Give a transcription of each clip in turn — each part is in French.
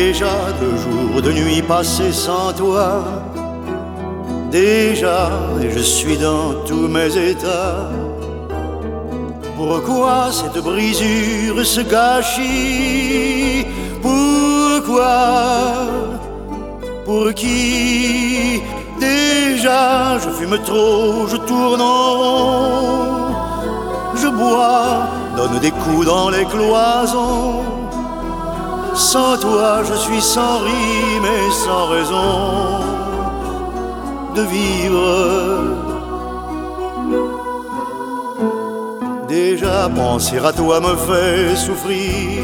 Déjà 2 jours de nuit passés sans toi. Déjà, et je suis dans tous mes états. Pourquoi cette brisure, ce gâchis? Pourquoi? Pour qui? Déjà, je fume trop, je tourne en rond. Je bois, donne des coups dans les cloisons. Sans toi, je suis sans rime et sans raison de vivre. Déjà, penser à toi me fait souffrir.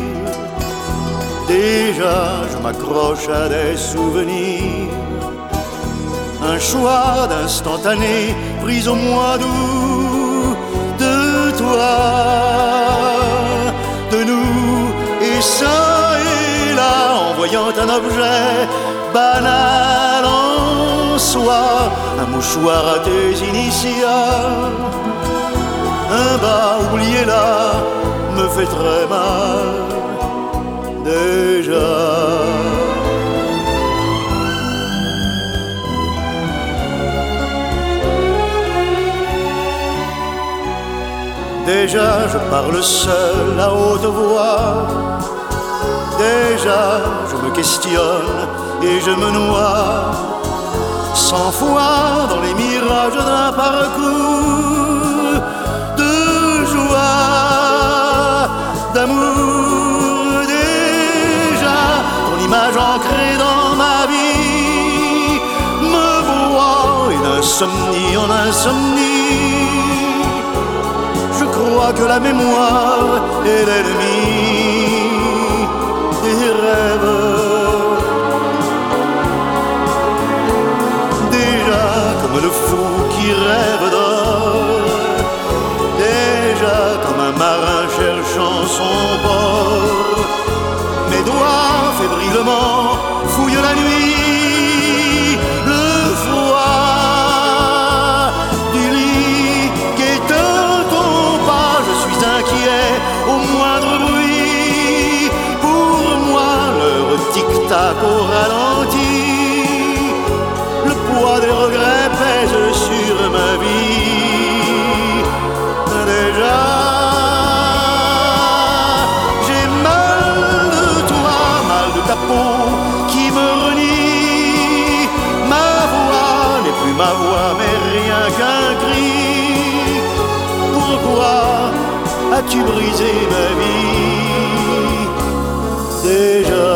Déjà, je m'accroche à des souvenirs. Un choix d'instantané pris au mois d'août. De toi, de nous, et ça et là, en voyant un objet banal en soi, un mouchoir à tes initiales, un bas oublié là me fait très mal. Déjà déjà je parle seul à haute voix. Déjà je me questionne et je me noie 100 fois dans les mirages d'un parcours de joie, d'amour. Déjà ton image ancrée dans ma vie me broie et d'insomnie en insomnie. Je crois que la mémoire est l'ennemi des rêves. Déjà comme le fou qui rêve d'or. Déjà comme un marin cherchant son port. Mes doigts fébrilement fouillent la nuit. Le froid du lit guettant ton pas. Je suis inquiet au moindre bruit. Pour moi l'heure tic-tac au ralenti. Le poids des regrets pèse sur ma vie. Déjà j'ai mal de toi, mal de ta peau qui me renie. Ma voix n'est plus ma voix mais rien qu'un cri. Pourquoi as-tu brisé ma vie? Déjà